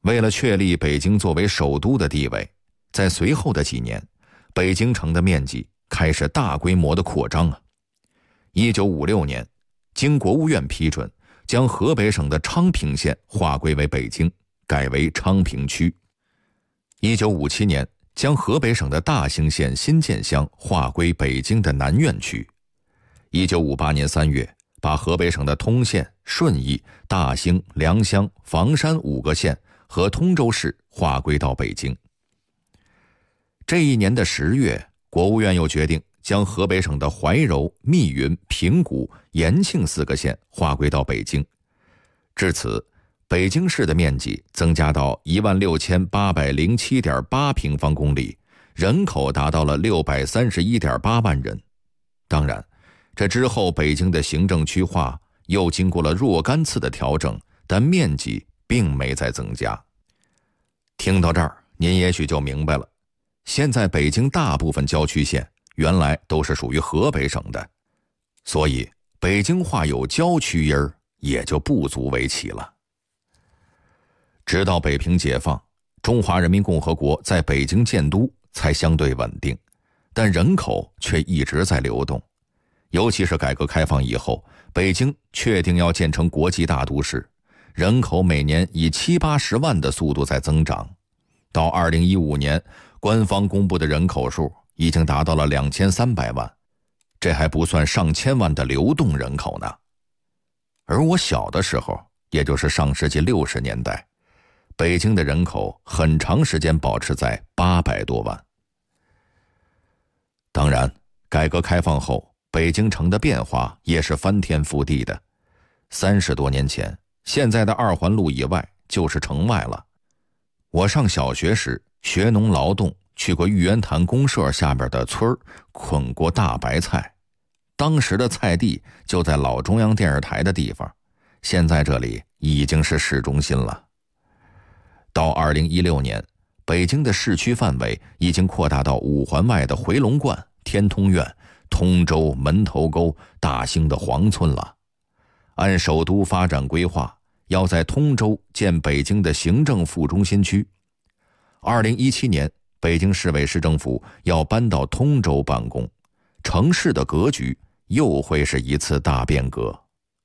为了确立北京作为首都的地位，在随后的几年，北京城的面积开始大规模的扩张啊。1956年，经国务院批准，将河北省的昌平县划归为北京，改为昌平区。1957年，将河北省的大兴县新建乡划归北京的南苑区。1958年3月，把河北省的通县、顺义、大兴、良乡、房山5个县和通州市划归到北京。这一年的10月，国务院又决定将河北省的怀柔、密云、平谷、延庆4个县划归到北京。至此，北京市的面积增加到16807.8平方公里，人口达到了631.8万人。当然，这之后北京的行政区划又经过了若干次的调整，但面积并没再增加。听到这儿，您也许就明白了，现在北京大部分郊区县原来都是属于河北省的，所以北京话有郊区音儿也就不足为奇了。直到北平解放，中华人民共和国在北京建都才相对稳定，但人口却一直在流动。尤其是改革开放以后，北京确定要建成国际大都市，人口每年以70-80万的速度在增长。到2015年，官方公布的人口数已经达到了2300万，这还不算上千万的流动人口呢。而我小的时候，也就是上世纪60年代，北京的人口很长时间保持在800多万。当然，改革开放后，北京城的变化也是翻天覆地的。30多年前，现在的2环路以外就是城外了。我上小学时学农劳动，去过玉渊潭公社下边的村儿，捆过大白菜。当时的菜地就在老中央电视台的地方，现在这里已经是市中心了。到2016年，北京的市区范围已经扩大到5环外的回龙观、天通苑、通州、门头沟、大兴的黄村了。按首都发展规划，要在通州建北京的行政副中心区。2017年，北京市委市政府要搬到通州办公，城市的格局又会是一次大变革。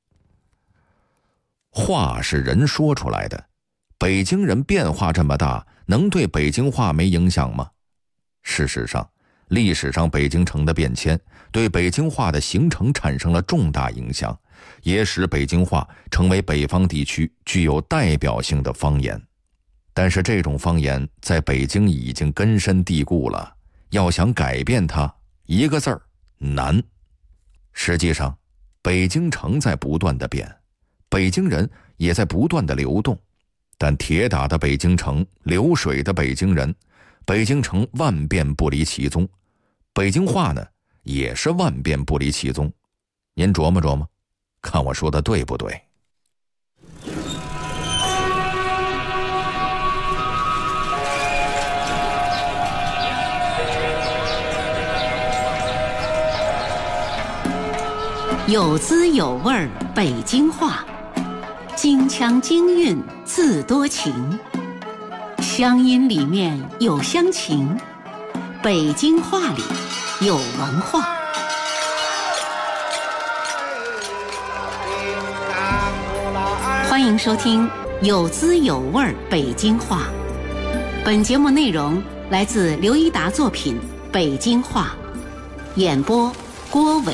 话是人说出来的，北京人变化这么大，能对北京话没影响吗？事实上，历史上北京城的变迁对北京话的形成产生了重大影响，也使北京话成为北方地区具有代表性的方言。但是这种方言在北京已经根深蒂固了，要想改变它，一个字儿，难。实际上，北京城在不断的变，北京人也在不断的流动，但铁打的北京城，流水的北京人，北京城万变不离其宗，北京话呢，也是万变不离其宗。您琢磨琢磨，看我说的对不对？ 有滋有味儿北京话，京腔京韵自多情，乡音里面有乡情，北京话里有文化。欢迎收听有滋有味儿北京话。本节目内容来自刘一达作品《北京话》，演播郭伟。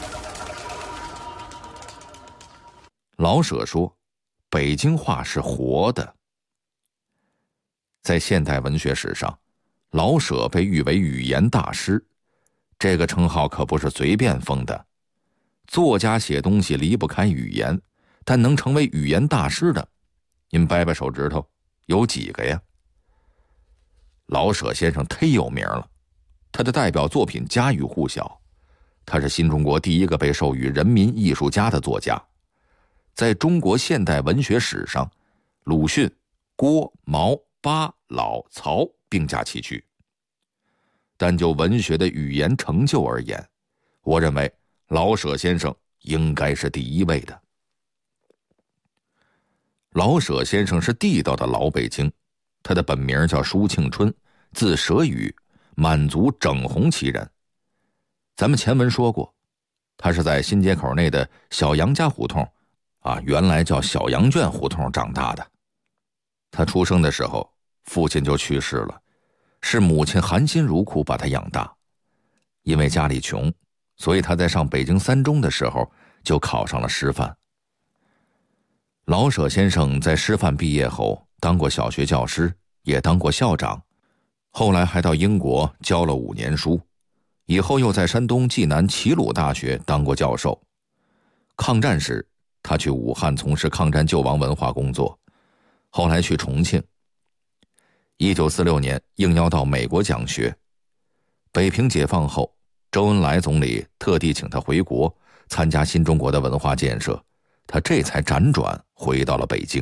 老舍说，北京话是活的。在现代文学史上，老舍被誉为语言大师，这个称号可不是随便封的。作家写东西离不开语言，但能成为语言大师的，您掰掰手指头，有几个呀？老舍先生忒有名了，他的代表作品家喻户晓，他是新中国第一个被授予人民艺术家的作家。在中国现代文学史上，鲁迅、郭、毛、巴、老、曹并驾齐驱。但就文学的语言成就而言，我认为老舍先生应该是第一位的。 老舍先生是地道的老北京，他的本名叫舒庆春，字舍宇，满族整红旗人。咱们前文说过，他是在新街口内的小杨家胡同原来叫小杨圈胡同长大的。他出生的时候，父亲就去世了，是母亲含辛茹苦把他养大。因为家里穷，所以他在上北京三中的时候就考上了师范。老舍先生在师范毕业后当过小学教师，也当过校长，后来还到英国教了5年书，以后又在山东济南齐鲁大学当过教授。抗战时，他去武汉从事抗战救亡文化工作，后来去重庆。1946年应邀到美国讲学。北平解放后，周恩来总理特地请他回国参加新中国的文化建设，他这才辗转回到了北京。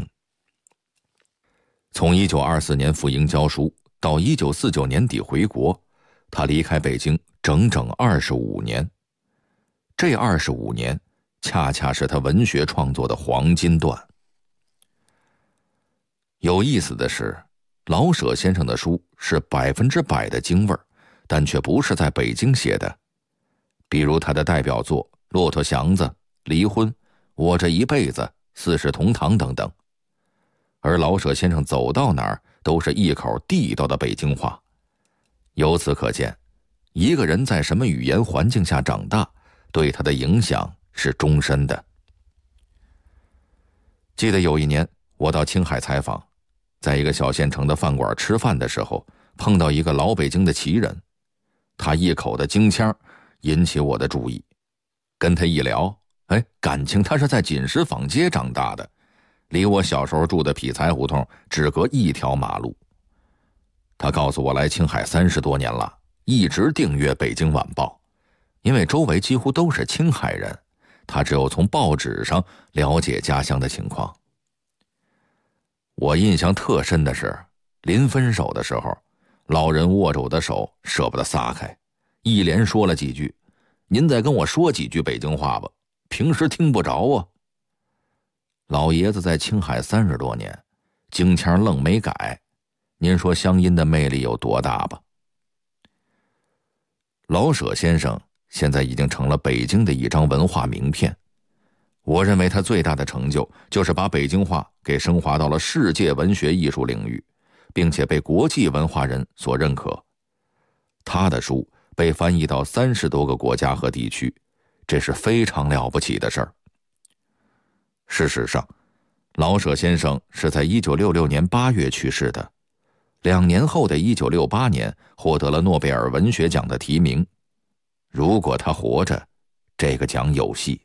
从1924年赴英教书到1949年底回国，他离开北京整整25年。这25年恰恰是他文学创作的黄金段。有意思的是，老舍先生的书是100%的京味儿，但却不是在北京写的。比如他的代表作《骆驼祥子》《离婚》《我这一辈子》《四世同堂》等等。而老舍先生走到哪儿都是一口地道的北京话。由此可见，一个人在什么语言环境下长大，对他的影响是终身的。记得有一年我到青海采访，在一个小县城的饭馆吃饭的时候，碰到一个老北京的旗人，他一口的京腔引起我的注意。跟他一聊，感情他是在锦石坊街长大的，离我小时候住的匹才胡同只隔1条马路。他告诉我来青海30多年了，一直订阅《北京晚报》，因为周围几乎都是青海人，他只有从报纸上了解家乡的情况。我印象特深的是，临分手的时候，老人握着我的手舍不得撒开，一连说了几句：“您再跟我说几句北京话吧，平时听不着啊。”老爷子在青海30多年，京腔愣没改，您说乡音的魅力有多大吧？老舍先生现在已经成了北京的一张文化名片。我认为他最大的成就就是把北京话给升华到了世界文学艺术领域，并且被国际文化人所认可。他的书被翻译到30多个国家和地区，这是非常了不起的事儿。事实上，老舍先生是在1966年8月去世的，2年后的1968年获得了诺贝尔文学奖的提名。如果他活着，这个奖有戏。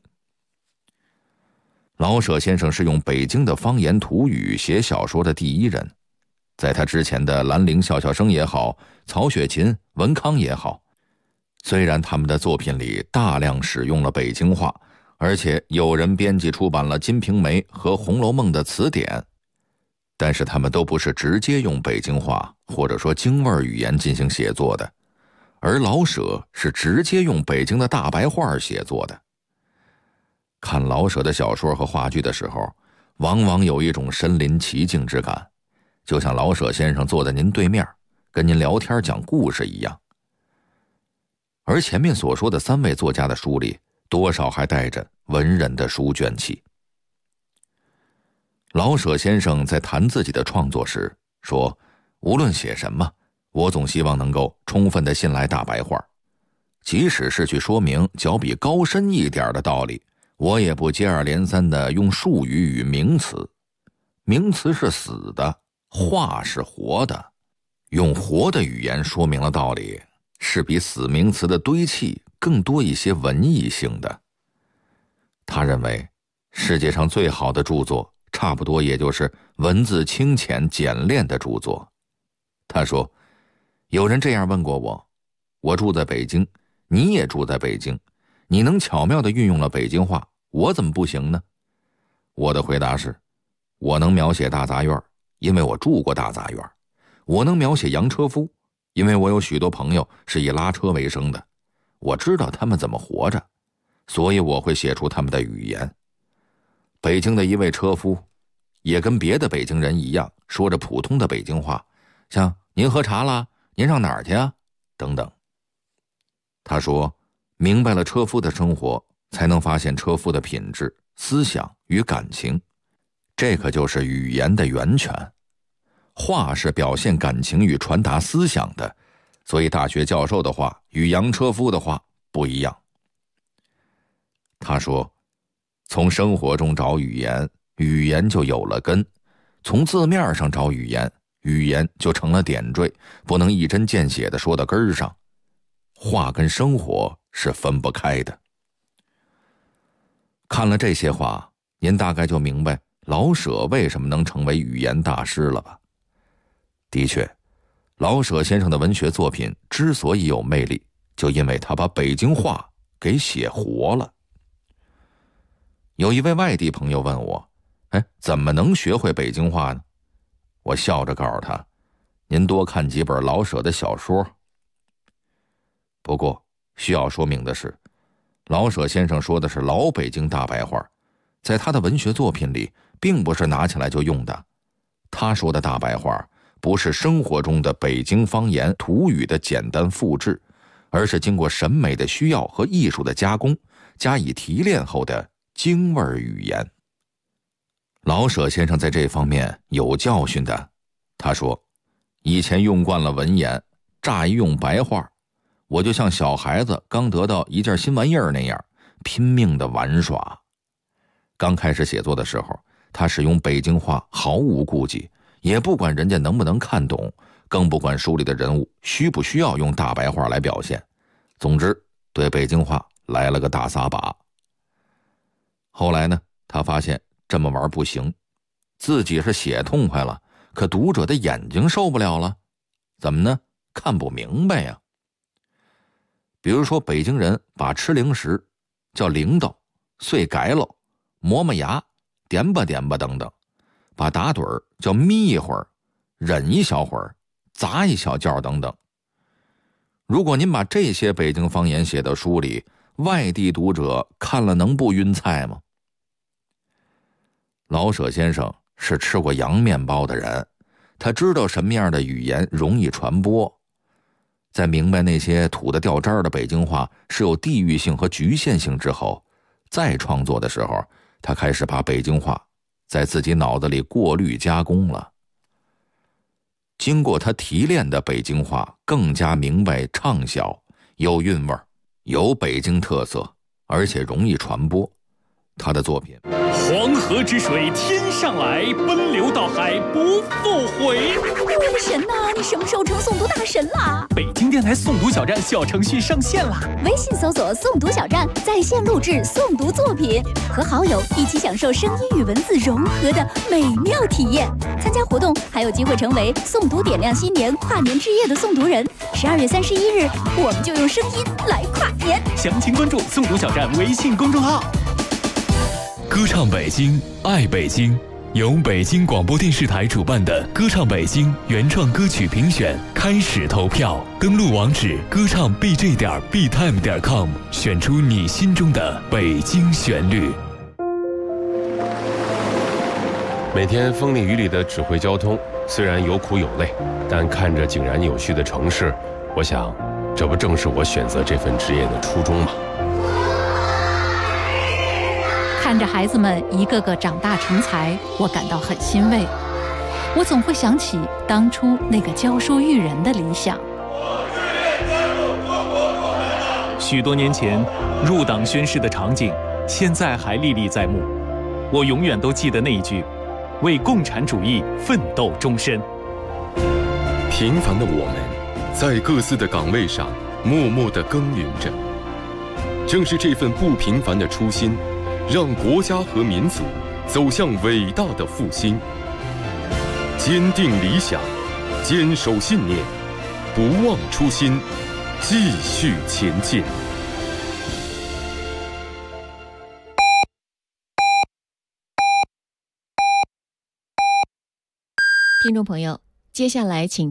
老舍先生是用北京的方言土语写小说的第一人，在他之前的兰陵笑笑生也好，曹雪芹、文康也好，虽然他们的作品里大量使用了北京话，而且有人编辑出版了《金瓶梅》和《红楼梦》的词典，但是他们都不是直接用北京话或者说京味语言进行写作的，而老舍是直接用北京的大白话写作的。看老舍的小说和话剧的时候，往往有一种身临其境之感，就像老舍先生坐在您对面，跟您聊天讲故事一样。而前面所说的3位作家的书里，多少还带着文人的书卷气。老舍先生在谈自己的创作时说，无论写什么，我总希望能够充分地信赖大白话，即使是去说明较比高深一点的道理，我也不接二连三地用术语与名词。名词是死的，话是活的，用活的语言说明了道理，是比死名词的堆砌更多一些文艺性的。他认为，世界上最好的著作，差不多也就是文字清浅简练的著作。他说，有人这样问过我，我住在北京，你也住在北京，你能巧妙地运用了北京话，我怎么不行呢？我的回答是，我能描写大杂院，因为我住过大杂院；我能描写洋车夫，因为我有许多朋友是以拉车为生的，我知道他们怎么活着，所以我会写出他们的语言。北京的一位车夫， 也跟别的北京人一样，说着普通的北京话，像您喝茶啦，您上哪儿去啊，等等。他说，明白了车夫的生活，才能发现车夫的品质、思想与感情，这可就是语言的源泉。话是表现感情与传达思想的，所以大学教授的话与洋车夫的话不一样。他说，从生活中找语言，语言就有了根；从字面上找语言，语言就成了点缀，不能一针见血地说到根儿上。话跟生活是分不开的。看了这些话，您大概就明白老舍为什么能成为语言大师了吧？的确，老舍先生的文学作品之所以有魅力，就因为他把北京话给写活了。有一位外地朋友问我，怎么能学会北京话呢？我笑着告诉他，您多看几本老舍的小说。不过需要说明的是，老舍先生说的是老北京大白话，在他的文学作品里并不是拿起来就用的。他说的大白话不是生活中的北京方言土语的简单复制，而是经过审美的需要和艺术的加工，加以提炼后的京味语言。老舍先生在这方面有教训的。他说，以前用惯了文言，乍一用白话，我就像小孩子刚得到一件新玩意儿那样，拼命的玩耍。刚开始写作的时候，他使用北京话毫无顾忌，也不管人家能不能看懂，更不管书里的人物需不需要用大白话来表现。总之，对北京话来了个大撒把。后来呢，他发现这么玩不行，自己是写痛快了，可读者的眼睛受不了了。怎么呢？看不明白呀。比如说，北京人把吃零食叫铃铛、碎改喽、磨磨牙、点吧点吧等等，把打盹儿叫眯一会儿、忍一小会儿、砸一小觉等等。如果您把这些北京方言写到书里，外地读者看了能不晕菜吗？老舍先生是吃过洋面包的人，他知道什么样的语言容易传播。在明白那些土得掉渣的北京话是有地域性和局限性之后，再创作的时候，他开始把北京话在自己脑子里过滤加工了。经过他提炼的北京话更加明白畅销，有韵味，有北京特色，而且容易传播。他的作品黄河之水天上来，奔流到海不复回。 我的神呐，你什么时候成诵读大神啦？ 北京电台诵读小站小程序上线啦！ 微信搜索诵读小站，在线录制诵读作品，和好友一起享受声音与文字融合的美妙体验。参加活动还有机会成为诵读点亮新年跨年之夜的诵读人。12月31日，我们就用声音来跨年。 详情关注诵读小站微信公众号。 歌唱北京，爱北京，由北京广播电视台主办的歌唱北京原创歌曲评选开始投票，登录网址歌唱 bj.btime.com， 选出你心中的北京旋律。 每天风里雨里的指挥交通，虽然有苦有累，但看着井然有序的城市，我想，这不正是我选择这份职业的初衷吗？ 看着孩子们一个个长大成才，我感到很欣慰。我总会想起当初那个教书育人的理想。 许多年前入党宣誓的场景，现在还历历在目。我永远都记得那一句：为共产主义奋斗终身。 平凡的我们，在各自的岗位上默默地耕耘着。正是这份不平凡的初心，让国家和民族走向伟大的复兴。坚定理想，坚守信念，不忘初心，继续前进。 听众朋友，接下来请